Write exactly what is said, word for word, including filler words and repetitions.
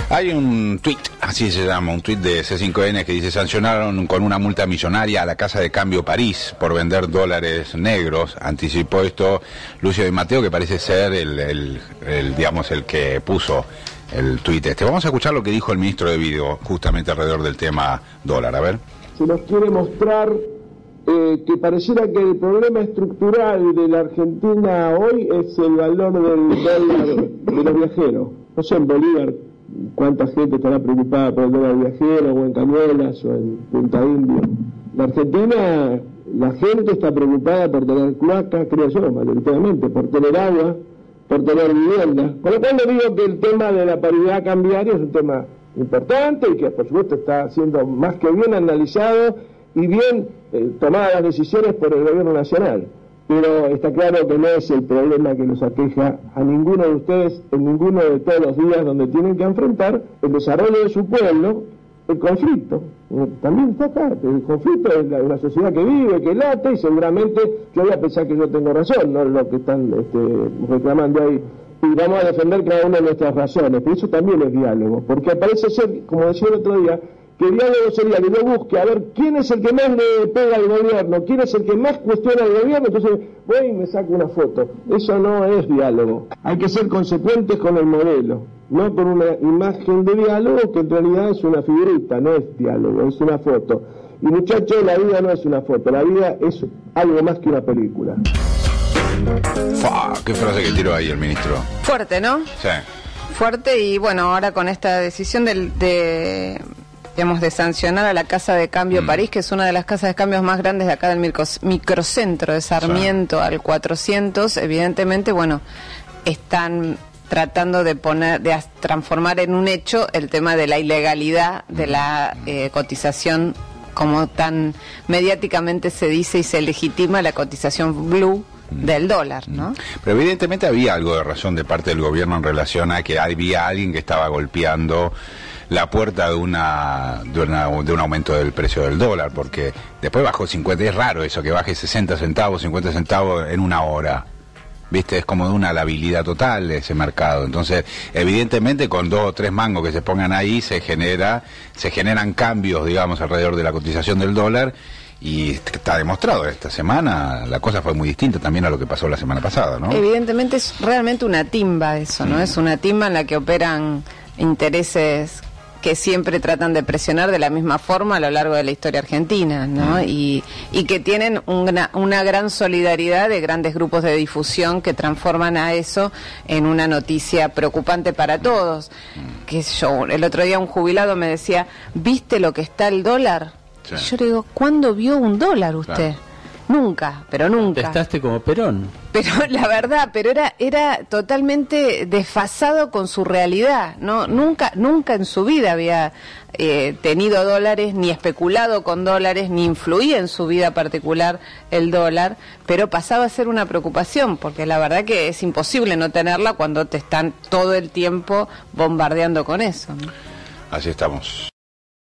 Hay un tuit, así se llama, un tuit de C cinco N que dice: sancionaron con una multa millonaria a la Casa de Cambio París por vender dólares negros. Anticipó esto Lucio Di Matteo, que parece ser el, el, el digamos, el que puso el tuit este. Vamos a escuchar lo que dijo el ministro de Video justamente alrededor del tema dólar. A ver. Se nos quiere mostrar eh, que pareciera que el problema estructural de la Argentina hoy es el valor del dólar de los viajeros. No sé, en Bolívar, cuánta gente estará preocupada por el dólar viajero, o en Cañuelas, o en Punta Indio. La Argentina, la gente está preocupada por tener cloaca, creo yo, mayoritariamente, por tener agua, por tener vivienda. Con lo cual le digo que el tema de la paridad cambiaria es un tema importante y que por supuesto está siendo más que bien analizado y bien eh, tomadas las decisiones por el gobierno nacional. Pero está claro que no es el problema que nos aqueja a ninguno de ustedes en ninguno de todos los días donde tienen que enfrentar el desarrollo de su pueblo, el conflicto. Eh, también está acá, el conflicto es la, una sociedad que vive, que late, y seguramente yo voy a pensar que yo tengo razón, no lo que están este, reclamando ahí. Y vamos a defender cada una de nuestras razones, pero eso también es diálogo, porque parece ser, como decía el otro día, que el diálogo sería que yo busque a ver quién es el que más le pega al gobierno, quién es el que más cuestiona al gobierno, entonces voy y me saco una foto. Eso no es diálogo. Hay que ser consecuentes con el modelo, no con una imagen de diálogo que en realidad es una figurita, no es diálogo, es una foto. Y muchachos, la vida no es una foto, la vida es algo más que una película. Fua, qué frase que tiró ahí el ministro. Fuerte, ¿no? Sí. Fuerte, y bueno, ahora con esta decisión del, de... digamos, de sancionar a la Casa de Cambio mm. París, que es una de las casas de cambios más grandes de acá del micro, microcentro de Sarmiento, sí, al cuatrocientos, evidentemente, bueno, están tratando de poner, de transformar en un hecho el tema de la ilegalidad de la eh, cotización, como tan mediáticamente se dice y se legitima, la cotización blue del dólar, ¿no? Pero evidentemente había algo de razón de parte del gobierno en relación a que había alguien que estaba golpeando la puerta de una, de una de un aumento del precio del dólar, porque después bajó cincuenta, es raro eso, que baje sesenta centavos, cincuenta centavos en una hora, ¿viste? Es como de una labilidad total de ese mercado. Entonces, evidentemente con dos o tres mangos que se pongan ahí se genera, se generan cambios, digamos, alrededor de la cotización del dólar. Y está demostrado, esta semana la cosa fue muy distinta también a lo que pasó la semana pasada, ¿no? Evidentemente es realmente una timba eso, ¿no? Mm. Es una timba en la que operan intereses que siempre tratan de presionar de la misma forma a lo largo de la historia argentina, ¿no? Mm. Y, y que tienen una, una gran solidaridad de grandes grupos de difusión que transforman a eso en una noticia preocupante para todos. Mm. Que yo, el otro día un jubilado me decía, ¿viste lo que está el dólar? Sí. Yo le digo, ¿cuándo vio un dólar usted? Claro. Nunca, pero nunca. Testaste como Perón. Pero la verdad, pero era era totalmente desfasado con su realidad, no nunca nunca en su vida había eh, tenido dólares, ni especulado con dólares, ni influía en su vida particular el dólar, pero pasaba a ser una preocupación, porque la verdad que es imposible no tenerla cuando te están todo el tiempo bombardeando con eso, ¿no? Así estamos.